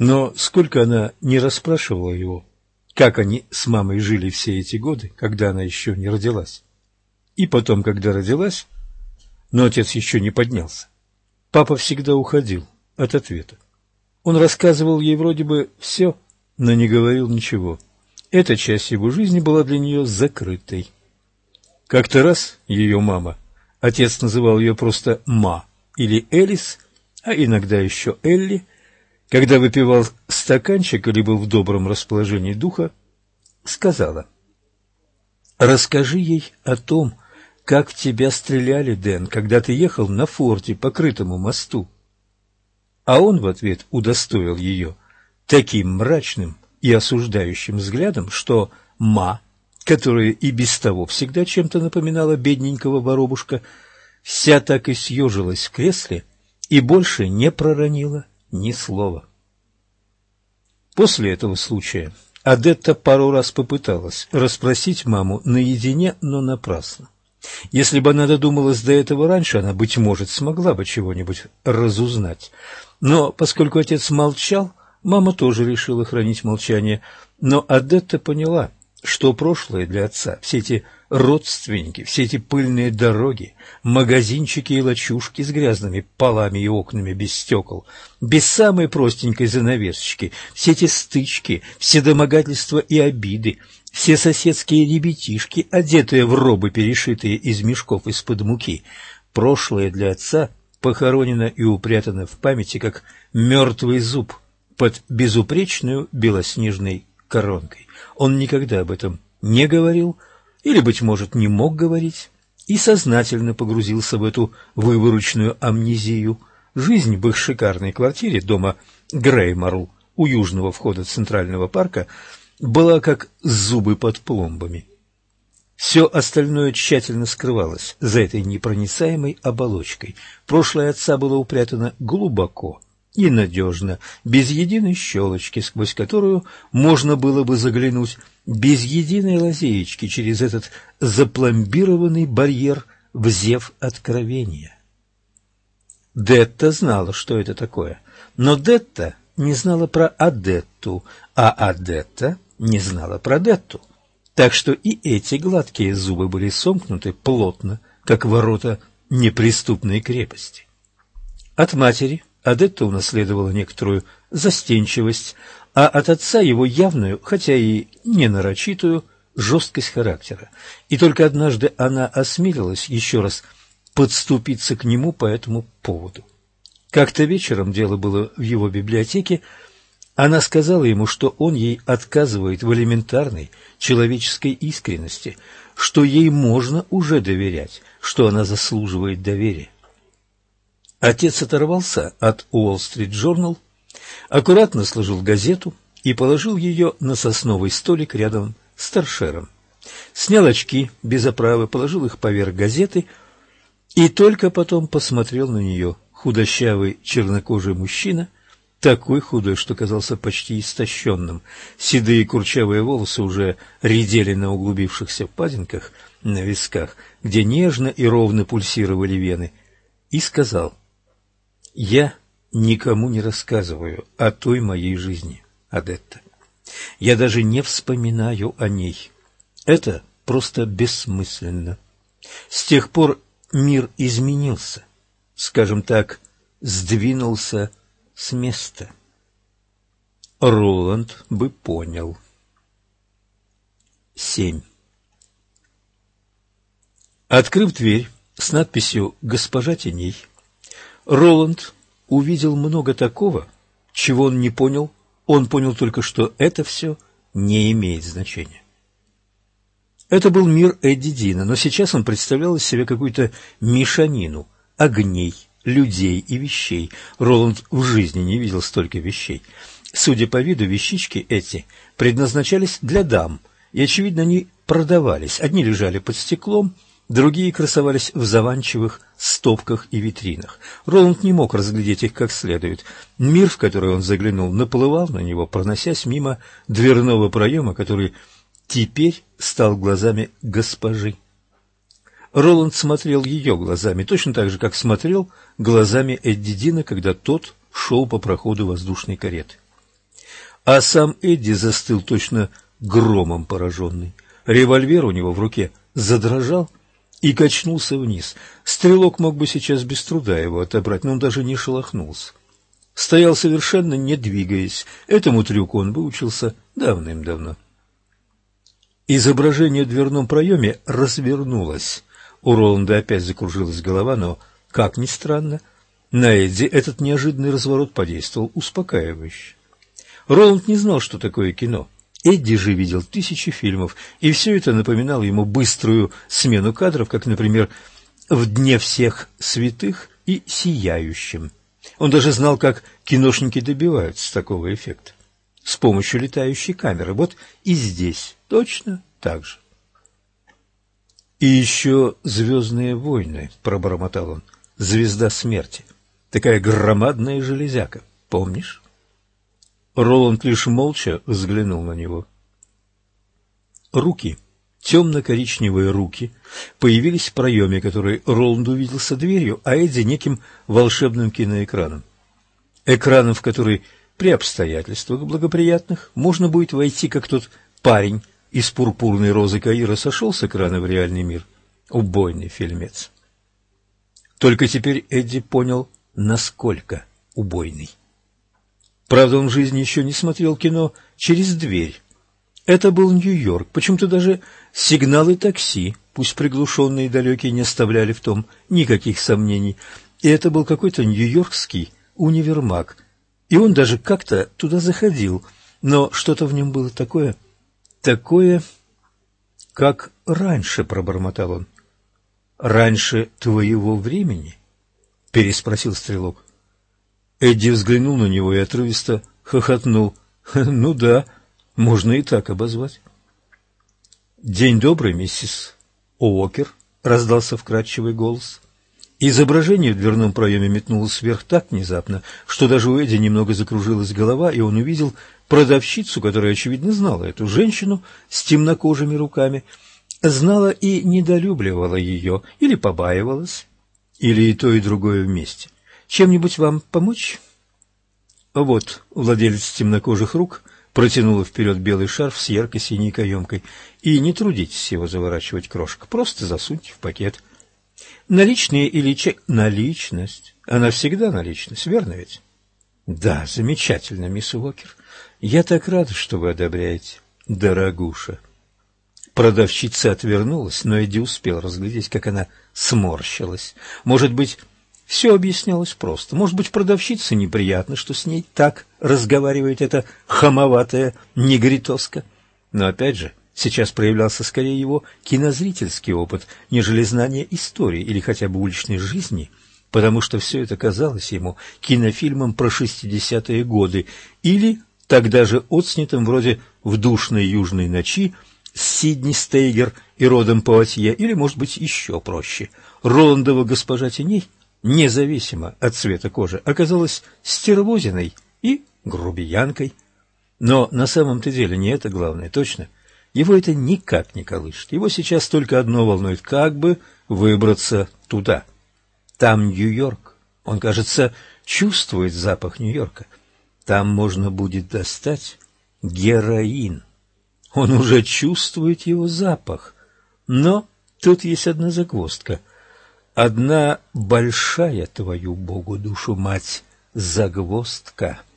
Но сколько она не расспрашивала его, как они с мамой жили все эти годы, когда она еще не родилась. И потом, когда родилась, но отец еще не поднялся, папа всегда уходил от ответа. Он рассказывал ей вроде бы все, но не говорил ничего. Эта часть его жизни была для нее закрытой. Как-то раз ее мама, отец называл ее просто Ма или Элис, а иногда еще Элли, когда выпивал стаканчик или был в добром расположении духа, сказала: «Расскажи ей о том, как в тебя стреляли, Дэн, когда ты ехал на форте по крытому мосту». А он в ответ удостоил ее таким мрачным и осуждающим взглядом, что Ма, которая и без того всегда чем-то напоминала бедненького воробушка, вся так и съежилась в кресле и больше не проронила ни слова. После этого случая Адетта пару раз попыталась расспросить маму наедине, но напрасно. Если бы она додумалась до этого раньше, она, быть может, смогла бы чего-нибудь разузнать. Но поскольку отец молчал, мама тоже решила хранить молчание. Но Адетта поняла, что прошлое для отца, все эти родственники, все эти пыльные дороги, магазинчики и лачушки с грязными полами и окнами без стекол, без самой простенькой занавесочки, все эти стычки, все домогательства и обиды, все соседские ребятишки, одетые в робы, перешитые из мешков из-под муки, прошлое для отца похоронено и упрятано в памяти, как мертвый зуб под безупречную белоснежной коронкой. Он никогда об этом не говорил, или, быть может, не мог говорить, и сознательно погрузился в эту выборочную амнезию. Жизнь в их шикарной квартире дома Грейморл у южного входа Центрального парка была как зубы под пломбами. Все остальное тщательно скрывалось за этой непроницаемой оболочкой. Прошлое отца было упрятано глубоко и надежно, без единой щелочки, сквозь которую можно было бы заглянуть, без единой лазеечки через этот запломбированный барьер в зев откровения. Детта знала, что это такое, но Детта не знала про Адетту, а Адетта не знала про Детту. Так что и эти гладкие зубы были сомкнуты плотно, как ворота неприступной крепости. От матери Адетта унаследовала некоторую застенчивость, а от отца его явную, хотя и не нарочитую, жесткость характера. И только однажды она осмелилась еще раз подступиться к нему по этому поводу. Как-то вечером, дело было в его библиотеке, она сказала ему, что он ей отказывает в элементарной человеческой искренности, что ей можно уже доверять, что она заслуживает доверия. Отец оторвался от Уолл-стрит Джорнал, аккуратно сложил газету и положил ее на сосновый столик рядом с торшером. Снял очки без оправы, положил их поверх газеты и только потом посмотрел на нее. Худощавый чернокожий мужчина, такой худой, что казался почти истощенным. Седые курчавые волосы уже редели на углубившихся впадинках на висках, где нежно и ровно пульсировали вены, и сказал: «Я никому не рассказываю о той моей жизни, Адетта. Я даже не вспоминаю о ней. Это просто бессмысленно. С тех пор мир изменился, скажем так, сдвинулся с места». Роланд бы понял. 7. Открыв дверь с надписью «Госпожа теней», Роланд увидел много такого, чего он не понял. Он понял только, что это все не имеет значения. Это был мир Эдди Дина, но сейчас он представлял из себя какую-то мешанину огней, людей и вещей. Роланд в жизни не видел столько вещей. Судя по виду, вещички эти предназначались для дам, и, очевидно, они продавались. Одни лежали под стеклом, другие красовались в заванчивых стопках и витринах. Роланд не мог разглядеть их как следует. Мир, в который он заглянул, наплывал на него, проносясь мимо дверного проема, который теперь стал глазами госпожи. Роланд смотрел ее глазами, точно так же, как смотрел глазами Эдди Дина, когда тот шел по проходу воздушной кареты. А сам Эдди застыл точно громом пораженный. Револьвер у него в руке задрожал и качнулся вниз. Стрелок мог бы сейчас без труда его отобрать, но он даже не шелохнулся. Стоял совершенно не двигаясь. Этому трюку он выучился давным-давно. Изображение в дверном проеме развернулось. У Роланда опять закружилась голова, но, как ни странно, на Эдди этот неожиданный разворот подействовал успокаивающе. Роланд не знал, что такое кино. Эдди же видел тысячи фильмов, и все это напоминало ему быструю смену кадров, как, например, в «Дне всех святых» и «Сияющем». Он даже знал, как киношники добиваются такого эффекта. С помощью летающей камеры. Вот и здесь точно так же. «И еще «Звездные войны», — пробормотал он, — «Звезда смерти». Такая громадная железяка, помнишь? Роланд лишь молча взглянул на него. Руки, темно-коричневые руки, появились в проеме, который Роланд увиделся дверью, а Эдди неким волшебным киноэкраном. Экраном, в который при обстоятельствах благоприятных можно будет войти, как тот парень из пурпурной розы Каира сошел с экрана в реальный мир. Убойный фильмец. Только теперь Эдди понял, насколько убойный. Правда, он в жизни еще не смотрел кино через дверь. Это был Нью-Йорк. Почему-то даже сигналы такси, пусть приглушенные и далекие, не оставляли в том никаких сомнений. И это был какой-то нью-йоркский универмаг. И он даже как-то туда заходил. Но что-то в нем было такое, как раньше, пробормотал он. «Раньше твоего времени?» — переспросил стрелок. Эдди взглянул на него и отрывисто хохотнул. «Ну да, можно и так обозвать». «День добрый, миссис Уокер», — раздался вкрадчивый голос. Изображение в дверном проеме метнулось вверх так внезапно, что даже у Эдди немного закружилась голова, и он увидел продавщицу, которая, очевидно, знала эту женщину с темнокожими руками, знала и недолюбливала ее, или побаивалась, или и то, и другое вместе. «Чем-нибудь вам помочь?» Вот владелец темнокожих рук протянула вперед белый шарф с ярко-синей каемкой. «И не трудитесь его заворачивать, крошка, просто засуньте в пакет». «Наличные или чек?» «Наличность. Она всегда наличность, верно ведь?» «Да, замечательно, мисс Уокер. Я так рада, что вы одобряете, дорогуша». Продавщица отвернулась, но Эдди успел разглядеть, как она сморщилась. Может быть, все объяснялось просто. Может быть, продавщице неприятно, что с ней так разговаривает эта хамоватая негритоска. Но опять же, сейчас проявлялся скорее его кинозрительский опыт, нежели знание истории или хотя бы уличной жизни, потому что все это казалось ему кинофильмом про 60-е годы или тогда же отснятым вроде «В душной южной ночи» с Сидни Стейгер и Родом Пуатье, или, может быть, еще проще. Роландова госпожа теней, независимо от цвета кожи, оказалась стервозиной и грубиянкой. Но на самом-то деле не это главное, точно. Его это никак не колышет. Его сейчас только одно волнует, как бы выбраться туда. Там Нью-Йорк. Он, кажется, чувствует запах Нью-Йорка. Там можно будет достать героин. Он уже чувствует его запах. Но тут есть одна загвоздка. Одна большая, твою Богу душу мать, загвоздка.